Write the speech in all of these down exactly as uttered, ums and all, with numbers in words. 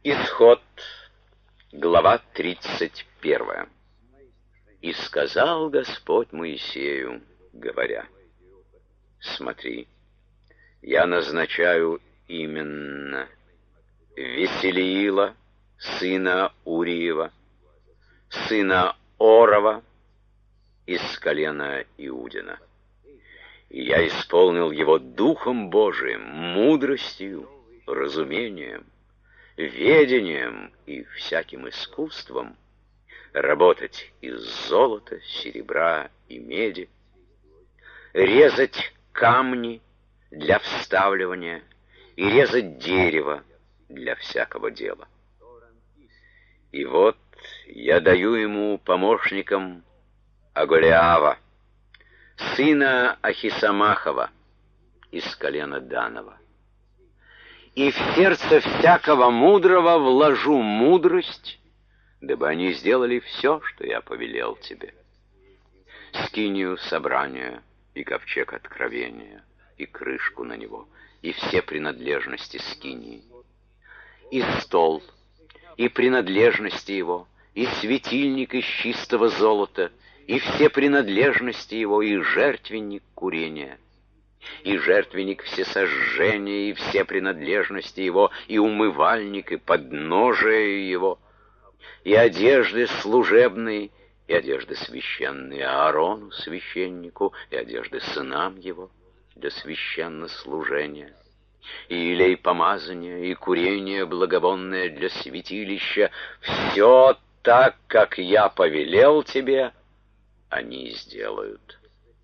Исход, глава тридцать первая. «И сказал Господь Моисею, говоря: смотри, я назначаю именно Веселиила, сына Уриева, сына Орова, из колена Иудина. И я исполнил его Духом Божиим, мудростью, разумением, ведением и всяким искусством работать из золота, серебра и меди, резать камни для вставливания и резать дерево для всякого дела. И вот я даю ему помощником Оголиава, сына Ахисамахова, из колена Данова. И в сердце всякого мудрого вложу мудрость, дабы они сделали все, что я повелел тебе: скинию собрания и ковчег откровения, и крышку на него, и все принадлежности скинии, и стол, и принадлежности его, и светильник из чистого золота, и все принадлежности его, и жертвенник курения, и жертвенник всесожжения, и все принадлежности его, и умывальник, и подножие его, и одежды служебные, и одежды священные Аарону, священнику, и одежды сынам его для священнослужения, и елей помазания, и курение благовонное для святилища. Все так, как я повелел тебе, они сделают.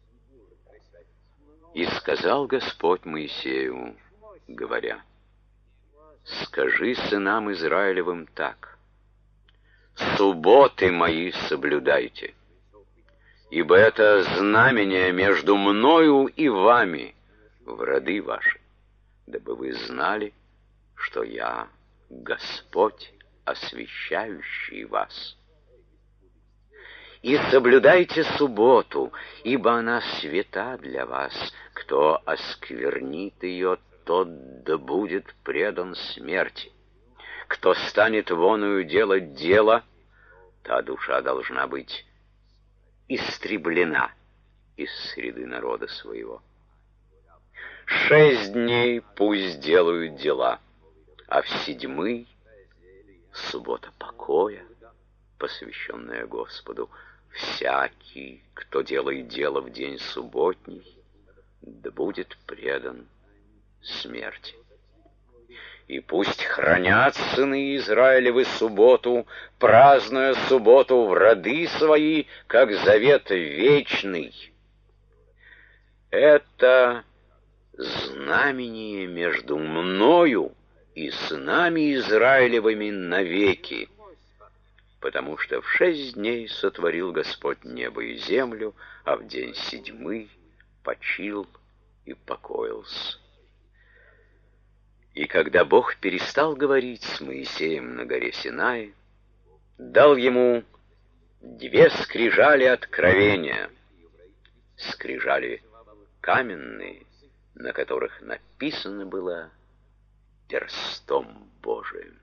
И сказал Господь Моисею, говоря: скажи сынам Израилевым так: субботы мои соблюдайте, ибо это знамение между мною и вами в роды ваши, дабы вы знали, что я Господь, освящающий вас. И соблюдайте субботу, ибо она свята для вас. Кто осквернит ее, тот да будет предан смерти. Кто станет воною делать дело, та душа должна быть истреблена из среды народа своего. Шесть дней пусть делают дела, а в седьмый — суббота покоя, посвященная Господу. Всякий, кто делает дело в день субботний, да будет предан смерти. И пусть хранят сыны Израилевы субботу, празднуя субботу в роды свои, как завет вечный. Это знамение между мною и сынами Израилевыми навеки, потому что в шесть дней сотворил Господь небо и землю, а в день седьмый почил и покоился. И когда Бог перестал говорить с Моисеем на горе Синай, дал ему две скрижали откровения, скрижали каменные, на которых написано было перстом Божиим.